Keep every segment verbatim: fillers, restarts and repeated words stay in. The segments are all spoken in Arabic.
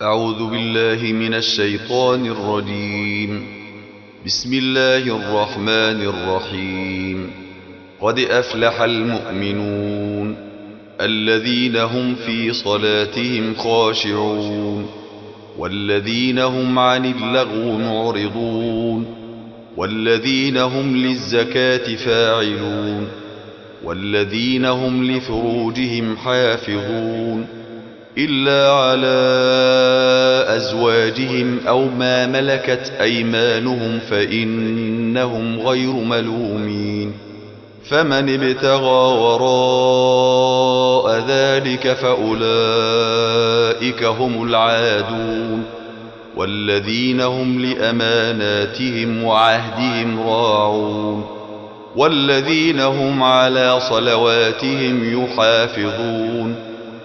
أعوذ بالله من الشيطان الرجيم. بسم الله الرحمن الرحيم. قد أفلح المؤمنون الذين هم في صلاتهم خاشعون والذين هم عن اللغو معرضون والذين هم للزكاة فاعلون والذين هم لفروجهم حافظون إلا على أزواجهم أو ما ملكت أيمانهم فإنهم غير ملومين. فمن ابتغى وراء ذلك فأولئك هم العادون والذين هم لأماناتهم وعهدهم راعون والذين هم على صلواتهم يحافظون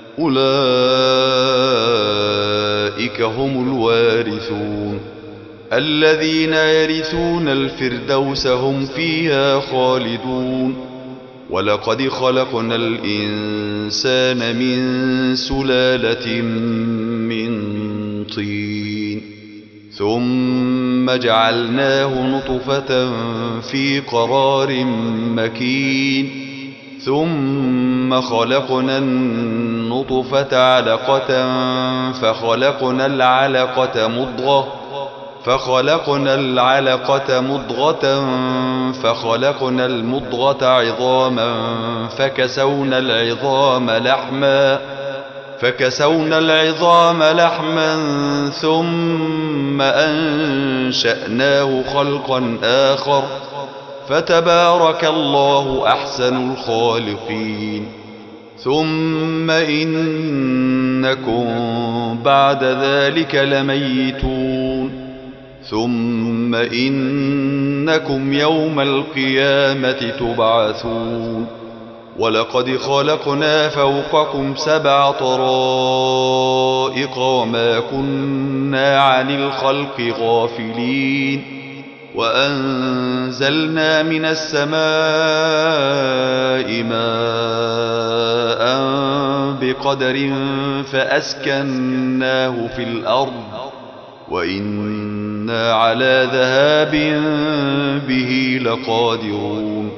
أولئك هم الوارثون الذين يرثون الفردوس هم فيها خالدون. ولقد خلقنا الإنسان من سلالة من طين ثم جعلناه نطفة في قرار مكين ثم خلقنا النطفة علقة فخلقنا العلقة مضغة فخلقنا العلقة مضغة فخلقنا المضغة عظاما فكسونا العظام لحما فكسونا العظام لحما ثم أنشأناه خلقا آخر فتبارك الله أحسن الخالقين. ثم إنكم بعد ذلك لميتون ثم إنكم يوم القيامة تبعثون. ولقد خلقنا فوقكم سبع طرائق وما كنا عن الخلق غافلين وأنزلنا من السماء ماء بقدر فأسكناه في الأرض وإنا على ذهاب به لقادرون.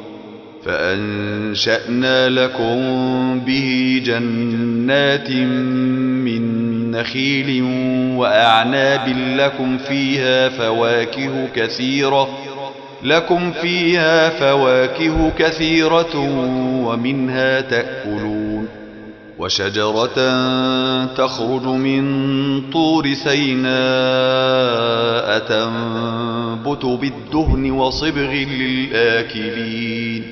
فأنشأنا لكم به جنات من نخيل وأعناب لكم فيها فواكه كثيرة لكم فيها فواكه كثيرة ومنها تأكلون. وشجرة تخرج من طور سيناء تنبت بالدهن وصبغ للآكلين.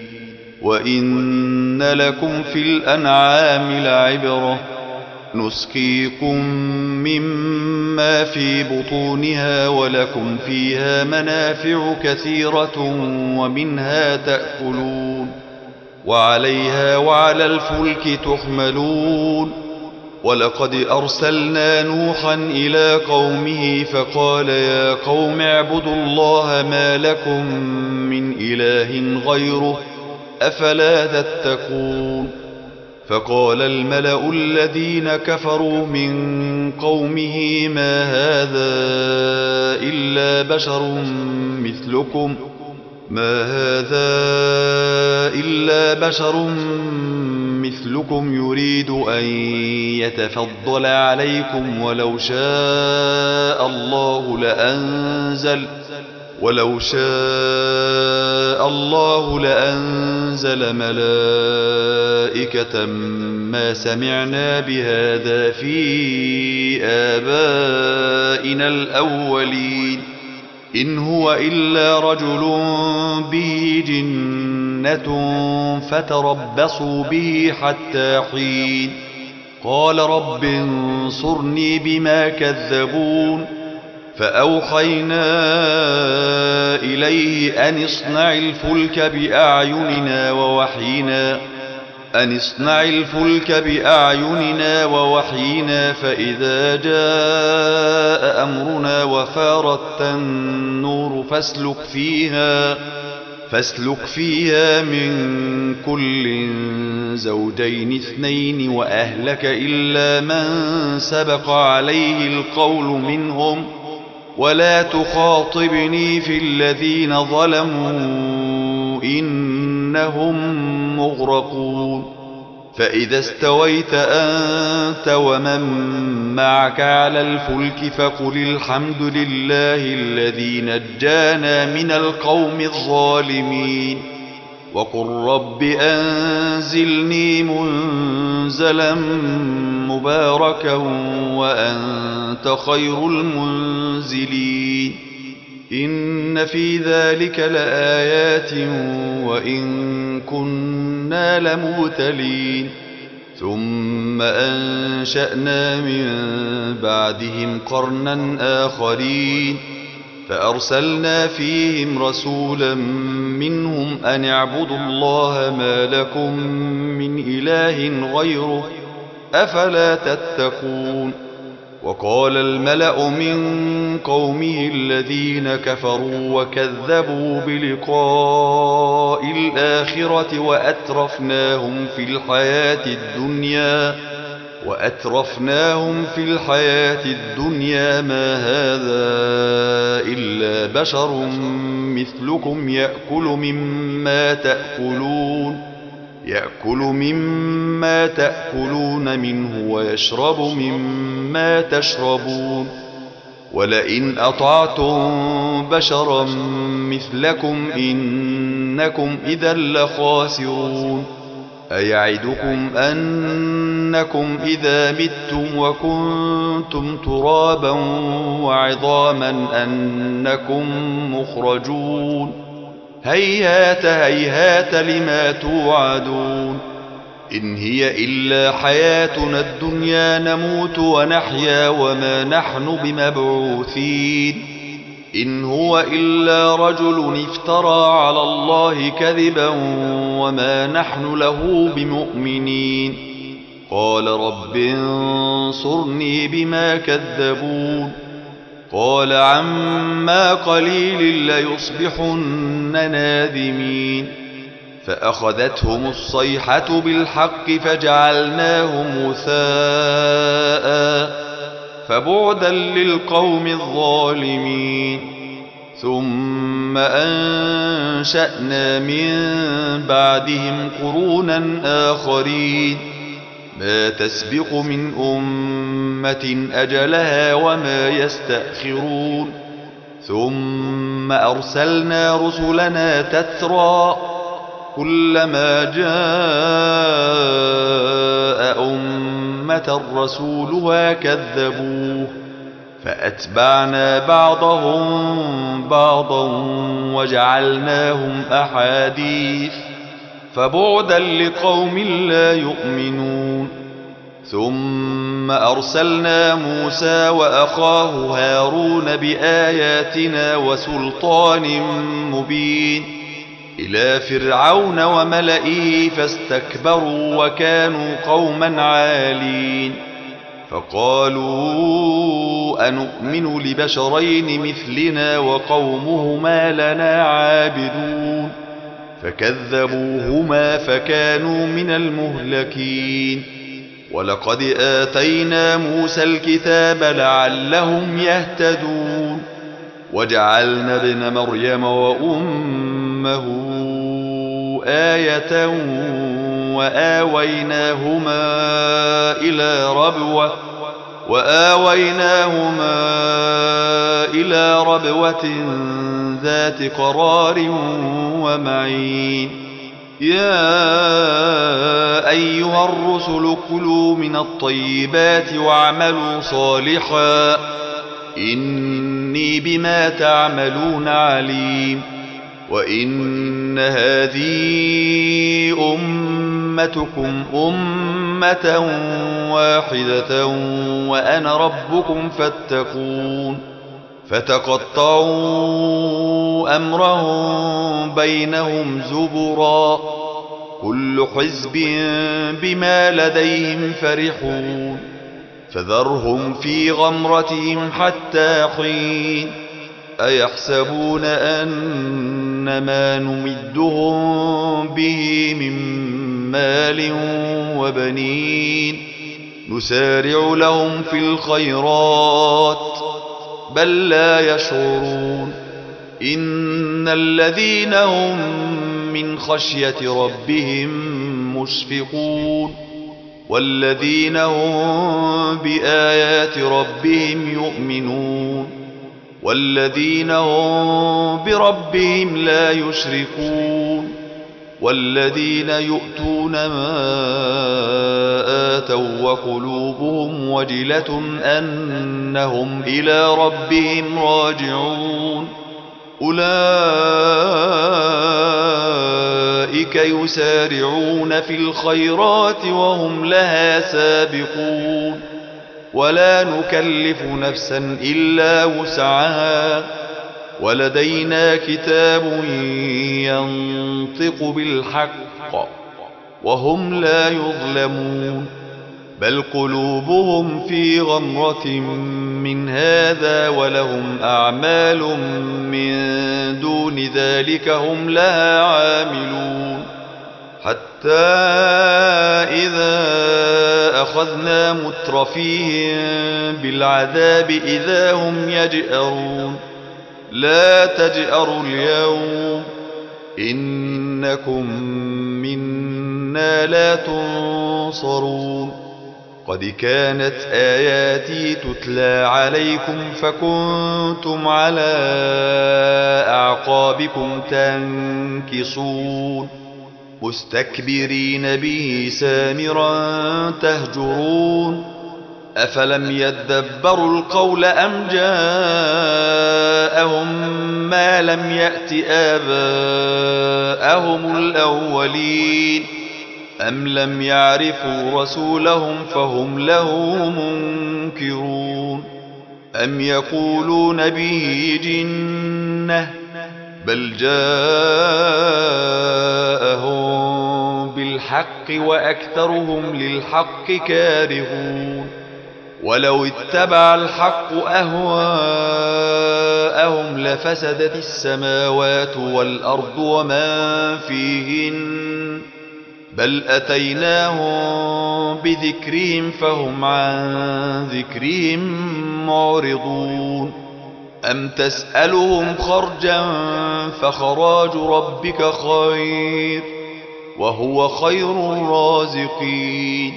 وإن لكم في الأنعام لعبرة نسقيكم مما في بطونها ولكم فيها منافع كثيرة ومنها تأكلون وعليها وعلى الفلك تحملون. ولقد أرسلنا نوحا إلى قومه فقال يا قوم اعبدوا الله ما لكم من إله غيره أفلا تتقون. فقال الملأ الذين كفروا من قومه ما هذا إلا بشر مثلكم ما هذا إلا بشر مثلكم يريد أن يتفضل عليكم ولو شاء الله لأنزل ولو شاء الله لأنزل ملائكة ما سمعنا بهذا في آبائنا الأولين إن هو إلا رجل به جنة فتربصوا به حتى حين. قال رب انصرني بما كذبون. فأوحينا إليه أن اصنع الفلك بأعيننا ووحينا أن اصنع الفلك بأعيننا ووحينا فإذا جاء أمرنا وفارت النور فاسلك فيها فاسلك فيها من كل زوجين اثنين وأهلك إلا من سبق عليه القول منهم ولا تخاطبني في الذين ظلموا إنهم مغرقون فإذا استويت أنت ومن معك على الفلك فقل الحمد لله الذي نجانا من القوم الظالمين وقل رب أنزلني منزلا مباركا وأنت خير المنزلين إن في ذلك لآيات وإن كنا لمبتلين ثم أنشأنا من بعدهم قرنا آخرين فأرسلنا فيهم رسولا منهم أن اعبدوا الله ما لكم من إله غيره أفلا تتقون وقال الملأ من قومه الذين كفروا وكذبوا بلقاء الآخرة وأترفناهم في الحياة الدنيا وأترفناهم في الحياة الدنيا ما هذا إلا بشر مثلكم يأكل مما تأكلون يأكل مما تأكلون منه ويشرب مما تشربون ولئن أطعتم بشرا مثلكم إنكم إذا لخاسرون أيعدكم أنكم إذا متم وكنتم ترابا وعظاما أنكم مخرجون هيهات هيهات لما توعدون إن هي إلا حياتنا الدنيا نموت ونحيا وما نحن بمبعوثين إن هو إلا رجل افترى على الله كذبا وما نحن له بمؤمنين قال رب انصرني بما كذبون قال عما قليل ليصبحن نادمين فأخذتهم الصيحة بالحق فجعلناهم غثاء فبعدا للقوم الظالمين ثم أنشأنا من بعدهم قرونا آخرين ما تسبق من أمة أجلها وما يستأخرون ثم أرسلنا رسلنا تترى كلما جاء أمة رسولها كذبوه فأتبعنا بعضهم بعضا وجعلناهم أحاديث فبعدا لقوم لا يؤمنون ثم أرسلنا موسى وأخاه هارون بآياتنا وسلطان مبين إلى فرعون وملئه فاستكبروا وكانوا قوما عالين فقالوا أنؤمن لبشرين مثلنا وقومهما لنا عابدون فكذبوهما فكانوا من المهلكين ولقد آتينا موسى الكتاب لعلهم يهتدون وجعلنا ابن مريم وأمه آية وآويناهما إلى ربوة وآويناهما إلى ربوة ذات قرار ومعين يا أيها الرسل كلوا من الطيبات واعملوا صالحا إني بما تعملون عليم وإن هذه أمتكم أمة واحدة وأنا ربكم فاتقون فتقطعوا أمرهم بينهم زبرا كل حزب بما لديهم فرحون فذرهم في غمرتهم حتى حين أيحسبون أن ما نمدهم به من مال وبنين نسارع لهم في الخيرات بل لا يشعرون إن الذين هم من خشية ربهم مشفقون والذين هم بآيات ربهم يؤمنون والذين هم بربهم لا يشركون والذين يؤتون ما آتوا وقلوبهم وجلة أنهم إلى ربهم راجعون أولئك يسارعون في الخيرات وهم لها سابقون ولا نكلف نفسا إلا وسعها ولدينا كتاب ينطق بالحق وهم لا يظلمون بل قلوبهم في غمرة من هذا ولهم أعمال من دون ذلك هم لها عاملون حتى إذا أخذنا مترفيهم بالعذاب إذا هم يجأرون لا تجأروا اليوم إنكم منا لا تنصرون قد كانت آياتي تتلى عليكم فكنتم على أعقابكم تنكصون مستكبرين به سامرا تهجرون أفلم يدبروا القول أم جاءهم ما لم يأت آباءهم الأولين أم لم يعرفوا رسولهم فهم له منكرون أم يقولون به جنة بل جاءهم بالحق وأكثرهم للحق كارهون ولو اتبع الحق أهواءهم لفسدت السماوات والأرض وما فيهن بل أتيناهم بذكرهم فهم عن ذكرهم معرضون أم تسألهم خرجا فخراج ربك خير وهو خير الرازقين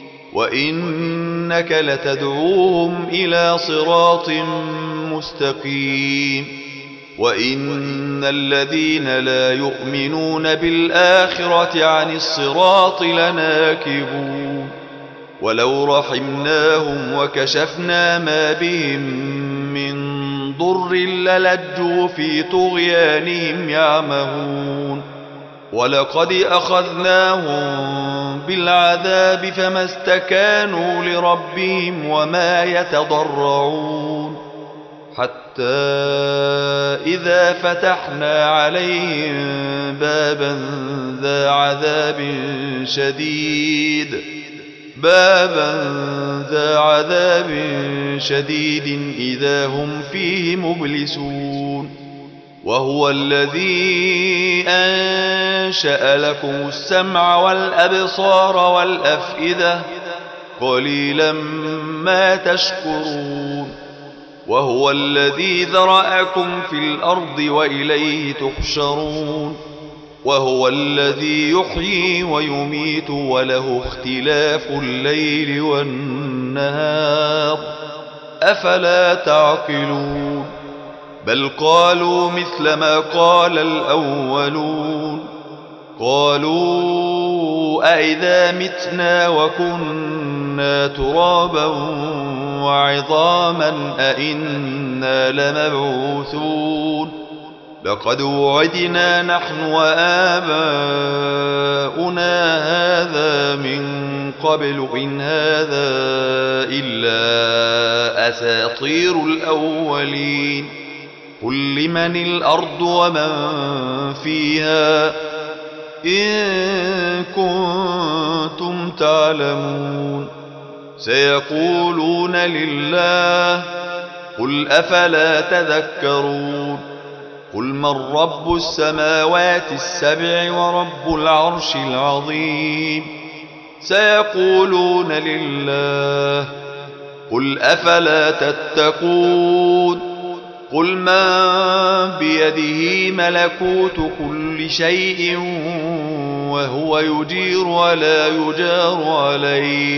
وإنك لتدعوهم إلى صراط مستقيم وإن الذين لا يؤمنون بالآخرة عن الصراط لناكبون ولو رحمناهم وكشفنا ما بهم من ضر للجوا في طغيانهم يعمهون ولقد أخذناهم بالعذاب فما استكانوا لربهم وما يتضرعون حتى إذا فتحنا عليهم بابا ذا عذاب شديد بابا ذا عذاب شديد إذا هم فيه مبلسون وهو الذي أنشأ لكم السمع والأبصار والأفئدة قليلا ما تشكرون وهو الذي ذرأكم في الأرض وإليه تحشرون وهو الذي يحيي ويميت وله اختلاف الليل والنهار أفلا تعقلون بل قالوا مثل ما قال الأولون قالوا أئذا متنا وكنا ترابا وعظاما أئنا لمبعوثون لقد وعدنا نحن وآباؤنا هذا من قبل إن هذا إلا أساطير الأولين قل لمن الأرض ومن فيها إن كنتم تعلمون سيقولون لله قل أفلا تذكرون قل من رب السماوات السبع ورب العرش العظيم سيقولون لله قل أفلا تتقون قل من بيده ملكوت كل شيء وهو يجير ولا يجار عليه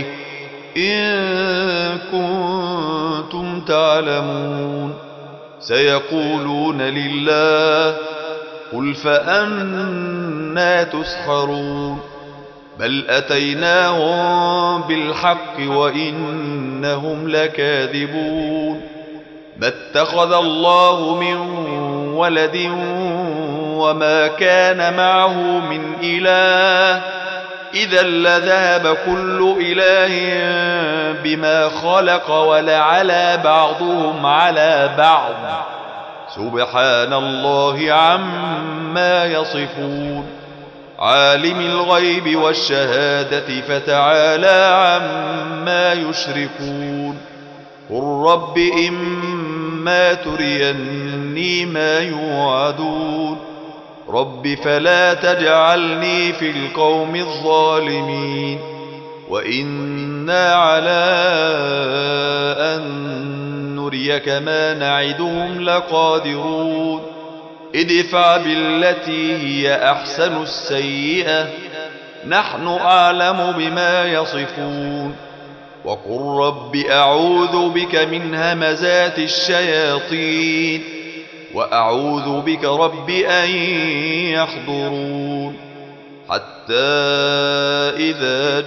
إن كنتم تعلمون سيقولون لله قل فأنى تسحرون بل أتيناهم بالحق وإنهم لكاذبون ما اتخذ الله من ولد وما كان معه من إله إذا لذهب كل إله بما خلق ولعلى بعضهم على بعض سبحان الله عما يصفون عالم الغيب والشهادة فتعالى عما يشركون قل رب إما تريني ما يوعدون رب فلا تجعلني في القوم الظالمين وإنا على أن نريك ما نعدهم لقادرون ادفع بالتي هي أحسن السيئة نحن أعلم بما يصفون وقل رب أعوذ بك من همزات الشياطين وأعوذ بك رب أن يحضرون حتى إذا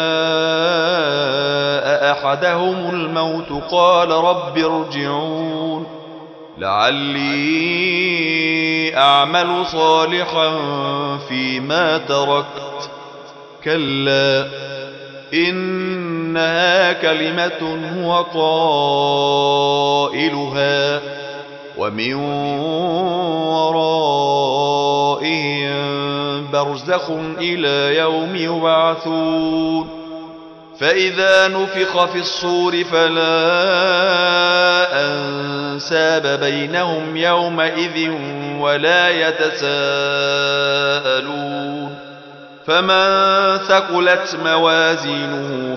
جاء أحدهم الموت قال رب ارجعون لعلي أعمل صالحا فيما تركت كلا إنها كلمة هو قائلها ومن ورائهم برزخ إلى يوم يبعثون فإذا نفخ في الصور فلا أنساب بينهم يومئذ ولا يتساءلون فمن ثقلت موازينه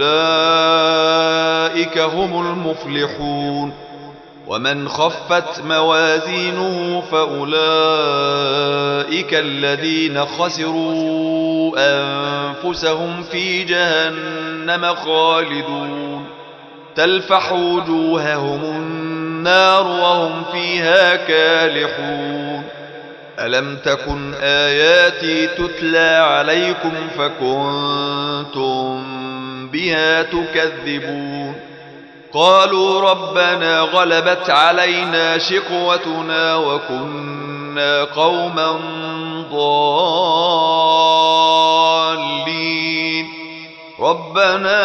فأولئك هم المفلحون ومن خفت موازينه فأولئك الذين خسروا أنفسهم في جهنم خالدون تلفح وجوههم النار وهم فيها كالحون ألم تكن آياتي تتلى عليكم فكنتم بها تكذبون قالوا ربنا غلبت علينا شقوتنا وكنا قوما ضالين ربنا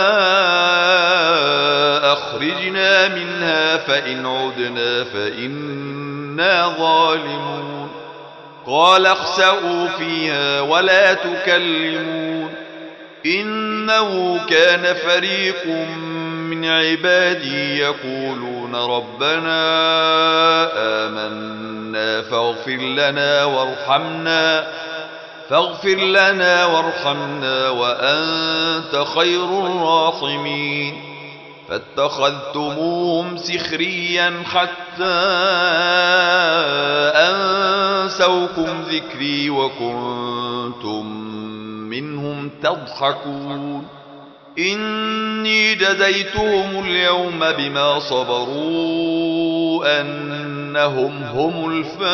أخرجنا منها فإن عدنا فإنا ظالمون قال اخسئوا فيها ولا تكلمون إنه كان فريق من عبادي يقولون ربنا آمنا فاغفر لنا وارحمنا فاغفر لنا وارحمنا وأنت خير الراحمين فاتخذتموهم سخريا حتى أنسوكم ذكري وكنتم منهم تضحكون إني جزيتهم اليوم بما صبروا أنهم هم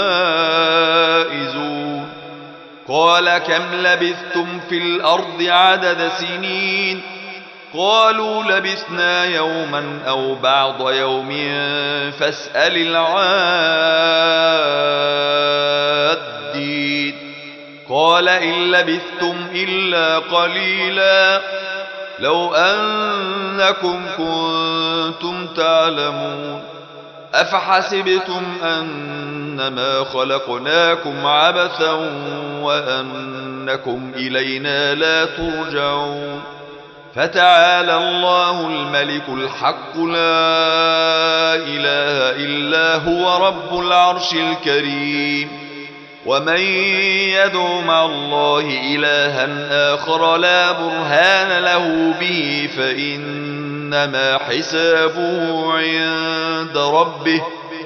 الفائزون قال كم لبثتم في الأرض عدد سنين قالوا لبثنا يوما أو بعض يوم فاسأل العادين قال إن لبثتم إلا قليلا لو أنكم كنتم تعلمون أفحسبتم أنما خلقناكم عبثا وأنكم إلينا لا ترجعون فتعالى الله الملك الحق لا إله إلا هو رب العرش الكريم. ومن يدع مع الله إلها آخر لا برهان له به فإنما حسابه عند ربه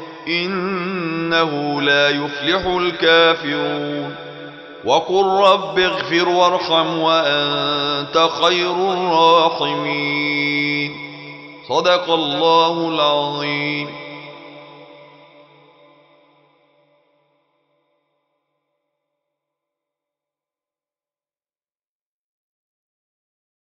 إنه لا يفلح الكافرون. وقل رب اغفر وارحم وأنت خير الراحمين. صدق الله العظيم.